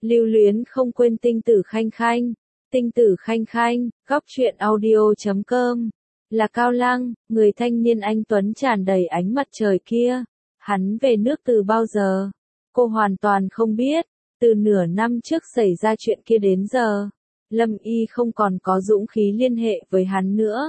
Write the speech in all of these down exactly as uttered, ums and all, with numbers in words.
Lưu luyến không quên tinh tử khanh khanh, tinh tử khanh khanh, góc truyện audio chấm com. Là Cao Lăng, người thanh niên anh tuấn tràn đầy ánh mặt trời kia. Hắn về nước từ bao giờ? Cô hoàn toàn không biết. Từ nửa năm trước xảy ra chuyện kia đến giờ, Lâm Y không còn có dũng khí liên hệ với hắn nữa.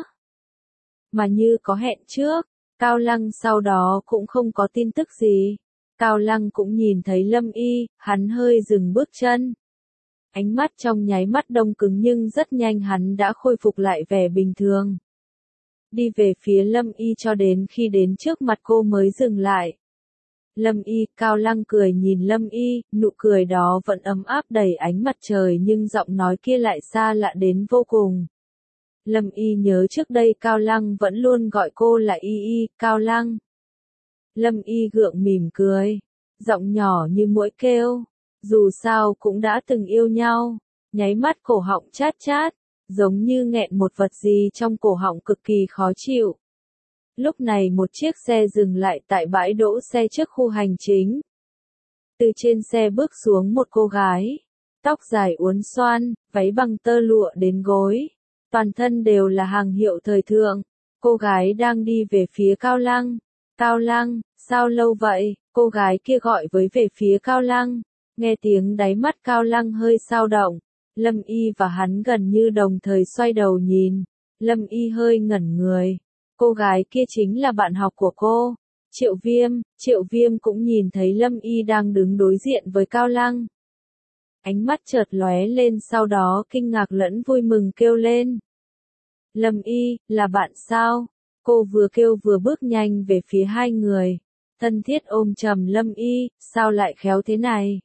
Mà như có hẹn trước, Cao Lăng sau đó cũng không có tin tức gì. Cao Lăng cũng nhìn thấy Lâm Y, hắn hơi dừng bước chân. Ánh mắt trong nháy mắt đông cứng nhưng rất nhanh hắn đã khôi phục lại vẻ bình thường. Đi về phía Lâm Y cho đến khi đến trước mặt cô mới dừng lại. Lâm Y, Cao Lăng cười nhìn Lâm Y, nụ cười đó vẫn ấm áp đầy ánh mặt trời nhưng giọng nói kia lại xa lạ đến vô cùng. Lâm Y nhớ trước đây Cao Lăng vẫn luôn gọi cô là Y Y, Cao Lăng. Lâm Y gượng mỉm cười, giọng nhỏ như muỗi kêu, dù sao cũng đã từng yêu nhau, nháy mắt cổ họng chát chát, giống như nghẹn một vật gì trong cổ họng cực kỳ khó chịu. Lúc này một chiếc xe dừng lại tại bãi đỗ xe trước khu hành chính. Từ trên xe bước xuống một cô gái, tóc dài uốn xoăn, váy bằng tơ lụa đến gối, toàn thân đều là hàng hiệu thời thượng. Cô gái đang đi về phía Cao Lăng. Cao Lăng, sao lâu vậy? Cô gái kia gọi với về phía Cao Lăng. Nghe tiếng đáy mắt Cao Lăng hơi dao động. Lâm Y và hắn gần như đồng thời xoay đầu nhìn. Lâm Y hơi ngẩn người. Cô gái kia chính là bạn học của cô, Triệu Viêm. Triệu Viêm cũng nhìn thấy Lâm Y đang đứng đối diện với Cao Lăng. Ánh mắt chợt lóe lên sau đó kinh ngạc lẫn vui mừng kêu lên. Lâm Y, là bạn sao? Cô vừa kêu vừa bước nhanh về phía hai người. Thân thiết ôm chầm Lâm Y, sao lại khéo thế này?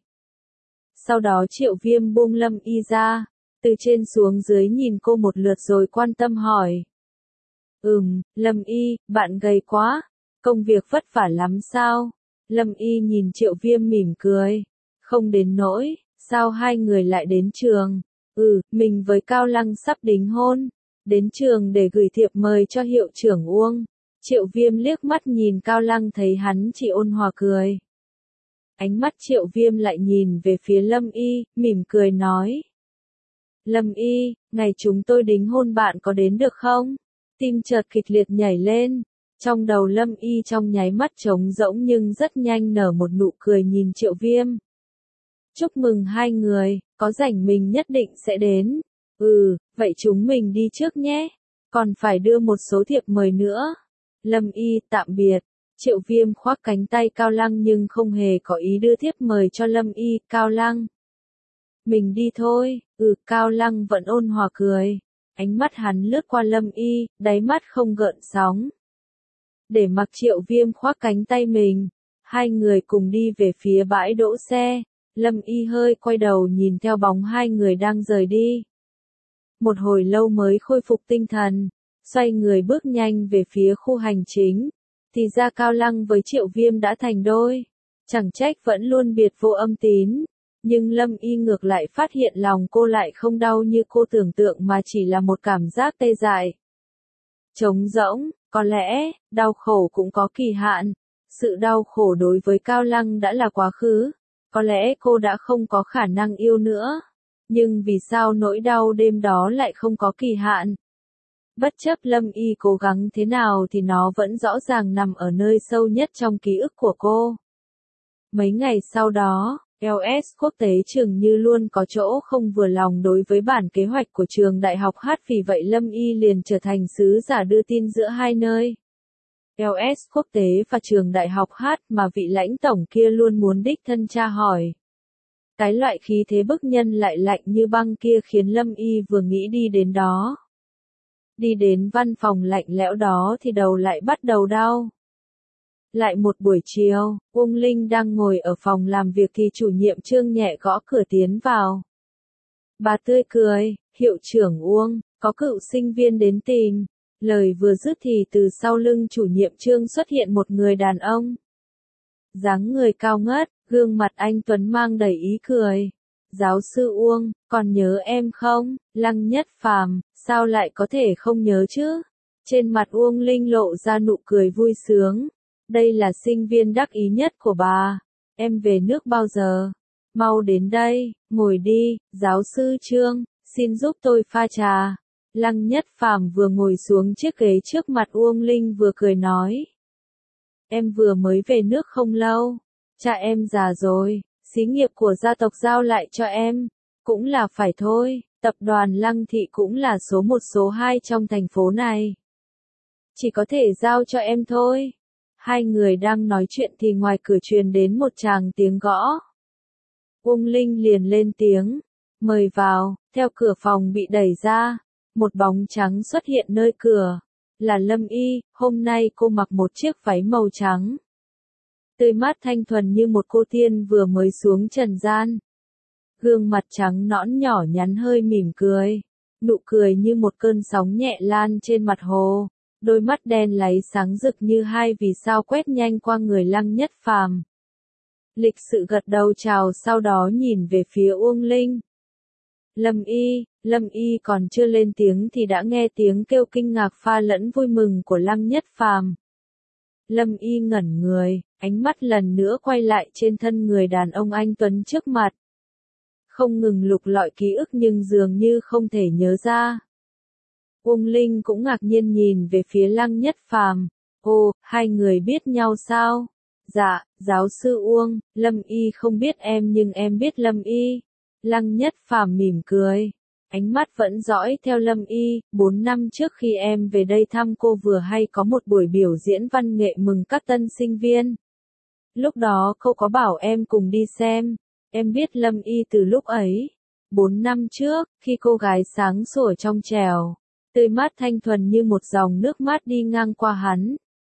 Sau đó Triệu Viêm buông Lâm Y ra, từ trên xuống dưới nhìn cô một lượt rồi quan tâm hỏi. Ừm, Lâm Y, bạn gầy quá, công việc vất vả lắm sao? Lâm Y nhìn Triệu Viêm mỉm cười. Không đến nỗi, sao hai người lại đến trường? Ừ, mình với Cao Lăng sắp đính hôn. Đến trường để gửi thiệp mời cho hiệu trưởng Uông. Triệu Viêm liếc mắt nhìn Cao Lăng thấy hắn chỉ ôn hòa cười. Ánh mắt Triệu Viêm lại nhìn về phía Lâm Y, mỉm cười nói. Lâm Y, ngày chúng tôi đính hôn bạn có đến được không? Tim chợt kịch liệt nhảy lên. Trong đầu Lâm Y trong nháy mắt trống rỗng nhưng rất nhanh nở một nụ cười nhìn Triệu Viêm. Chúc mừng hai người, có rảnh mình nhất định sẽ đến. Ừ, vậy chúng mình đi trước nhé. Còn phải đưa một số thiệp mời nữa. Lâm Y, tạm biệt. Triệu Viêm khoác cánh tay Cao Lăng nhưng không hề có ý đưa thiệp mời cho Lâm Y. Cao Lăng. Mình đi thôi. Ừ, Cao Lăng vẫn ôn hòa cười. Ánh mắt hắn lướt qua Lâm Y, đáy mắt không gợn sóng. Để mặc Triệu Viêm khoác cánh tay mình, hai người cùng đi về phía bãi đỗ xe. Lâm Y hơi quay đầu nhìn theo bóng hai người đang rời đi. Một hồi lâu mới khôi phục tinh thần, xoay người bước nhanh về phía khu hành chính. Thì ra Cao Lăng với Triệu Viêm đã thành đôi. Chẳng trách vẫn luôn biệt vô âm tín. Nhưng Lâm Y ngược lại phát hiện lòng cô lại không đau như cô tưởng tượng mà chỉ là một cảm giác tê dại. Trống rỗng, có lẽ, đau khổ cũng có kỳ hạn. Sự đau khổ đối với Cao Lăng đã là quá khứ. Có lẽ cô đã không có khả năng yêu nữa. Nhưng vì sao nỗi đau đêm đó lại không có kỳ hạn? Bất chấp Lâm Y cố gắng thế nào thì nó vẫn rõ ràng nằm ở nơi sâu nhất trong ký ức của cô. Mấy ngày sau đó, lờ ét quốc tế trường như luôn có chỗ không vừa lòng đối với bản kế hoạch của trường đại học hát, vì vậy Lâm Y liền trở thành sứ giả đưa tin giữa hai nơi. lờ ét quốc tế và trường đại học hát mà vị lãnh tổng kia luôn muốn đích thân tra hỏi. Cái loại khí thế bức nhân lại lạnh như băng kia khiến Lâm Y vừa nghĩ đi đến đó. Đi đến văn phòng lạnh lẽo đó thì đầu lại bắt đầu đau. Lại một buổi chiều, Uông Linh đang ngồi ở phòng làm việc thì chủ nhiệm Trương nhẹ gõ cửa tiến vào. Bà tươi cười, hiệu trưởng Uông, có cựu sinh viên đến tìm. Lời vừa dứt thì từ sau lưng chủ nhiệm Trương xuất hiện một người đàn ông. Dáng người cao ngất, gương mặt anh tuấn mang đầy ý cười. Giáo sư Uông, còn nhớ em không? Lăng Nhất Phàm, sao lại có thể không nhớ chứ? Trên mặt Uông Linh lộ ra nụ cười vui sướng. Đây là sinh viên đắc ý nhất của bà. Em về nước bao giờ? mau đến đây, ngồi đi, giáo sư Trương, xin giúp tôi pha trà. Lăng Nhất Phàm vừa ngồi xuống chiếc ghế trước mặt Uông Linh vừa cười nói. Em vừa mới về nước không lâu, cha em già rồi, xí nghiệp của gia tộc giao lại cho em, cũng là phải thôi, tập đoàn Lăng Thị cũng là số một số hai trong thành phố này. Chỉ có thể giao cho em thôi. Hai người đang nói chuyện thì ngoài cửa truyền đến một tràng tiếng gõ. Uông Linh liền lên tiếng, mời vào, theo cửa phòng bị đẩy ra, một bóng trắng xuất hiện nơi cửa, là Lâm Y, hôm nay cô mặc một chiếc váy màu trắng. Tươi mát thanh thuần như một cô tiên vừa mới xuống trần gian. Gương mặt trắng nõn nhỏ nhắn hơi mỉm cười, nụ cười như một cơn sóng nhẹ lan trên mặt hồ, đôi mắt đen láy sáng rực như hai vì sao quét nhanh qua người Lăng Nhất Phàm. Lịch sự gật đầu chào sau đó nhìn về phía Uông Linh. Lâm Y, Lâm Y còn chưa lên tiếng thì đã nghe tiếng kêu kinh ngạc pha lẫn vui mừng của Lăng Nhất Phàm. Lâm Y ngẩn người, ánh mắt lần nữa quay lại trên thân người đàn ông anh tuấn trước mặt. Không ngừng lục lọi ký ức nhưng dường như không thể nhớ ra. Uông Linh cũng ngạc nhiên nhìn về phía Lăng Nhất Phàm. Ồ, hai người biết nhau sao? Dạ, giáo sư Uông, Lâm Y không biết em nhưng em biết Lâm Y. Lăng Nhất Phàm mỉm cười, ánh mắt vẫn dõi theo Lâm Y. Bốn năm trước khi em về đây thăm cô vừa hay có một buổi biểu diễn văn nghệ mừng các tân sinh viên. Lúc đó cô có bảo em cùng đi xem. Em biết Lâm Y từ lúc ấy. Bốn năm trước, khi cô gái sáng sủa trong trẻo, tươi mát thanh thuần như một dòng nước mát đi ngang qua hắn.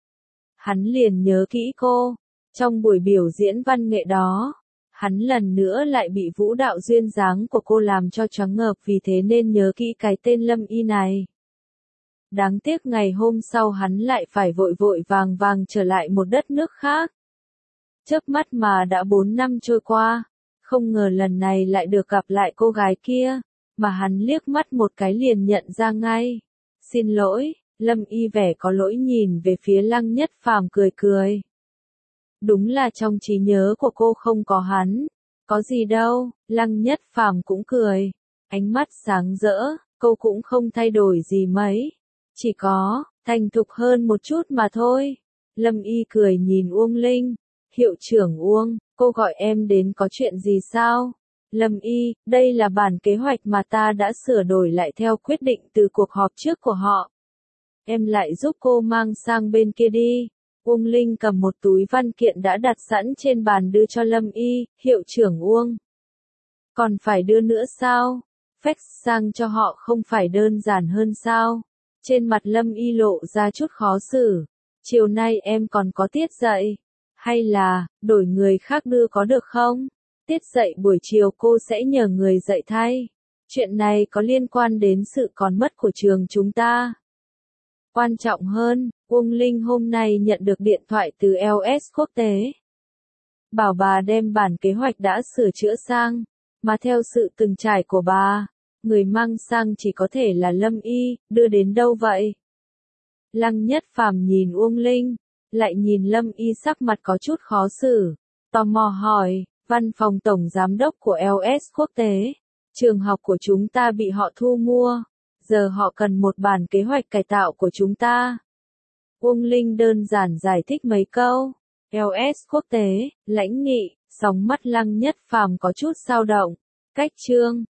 Hắn liền nhớ kỹ cô. Trong buổi biểu diễn văn nghệ đó, hắn lần nữa lại bị vũ đạo duyên dáng của cô làm cho choáng ngợp vì thế nên nhớ kỹ cái tên Lâm Y này. Đáng tiếc ngày hôm sau hắn lại phải vội vội vàng vàng trở lại một đất nước khác. Chớp mắt mà đã bốn năm trôi qua, không ngờ lần này lại được gặp lại cô gái kia, mà hắn liếc mắt một cái liền nhận ra ngay. Xin lỗi, Lâm Y vẻ có lỗi nhìn về phía Lăng Nhất Phàm cười cười. Đúng là trong trí nhớ của cô không có hắn. Có gì đâu, Lăng Nhất Phàm cũng cười. Ánh mắt sáng rỡ, cô cũng không thay đổi gì mấy. Chỉ có, thành thục hơn một chút mà thôi. Lâm Y cười nhìn Uông Linh. Hiệu trưởng Uông, cô gọi em đến có chuyện gì sao? Lâm Y, đây là bản kế hoạch mà ta đã sửa đổi lại theo quyết định từ cuộc họp trước của họ. Em lại giúp cô mang sang bên kia đi. Uông Linh cầm một túi văn kiện đã đặt sẵn trên bàn đưa cho Lâm Y, hiệu trưởng Uông. Còn phải đưa nữa sao? Fax sang cho họ không phải đơn giản hơn sao? Trên mặt Lâm Y lộ ra chút khó xử. Chiều nay em còn có tiết dạy. Hay là, đổi người khác đưa có được không? Tiết dạy buổi chiều cô sẽ nhờ người dạy thay. Chuyện này có liên quan đến sự còn mất của trường chúng ta. Quan trọng hơn, Uông Linh hôm nay nhận được điện thoại từ lờ ét quốc tế. Bảo bà đem bản kế hoạch đã sửa chữa sang, mà theo sự từng trải của bà, người mang sang chỉ có thể là Lâm Y, đưa đến đâu vậy? Lăng Nhất Phàm nhìn Uông Linh, lại nhìn Lâm Y sắc mặt có chút khó xử, tò mò hỏi, văn phòng tổng giám đốc của lờ ét quốc tế, trường học của chúng ta bị họ thu mua. Giờ họ cần một bản kế hoạch cải tạo của chúng ta. Uông Linh đơn giản giải thích mấy câu. lờ ét quốc tế, lãnh nghị, sóng mắt Lăng Nhất Phàm có chút dao động. Cách Trương,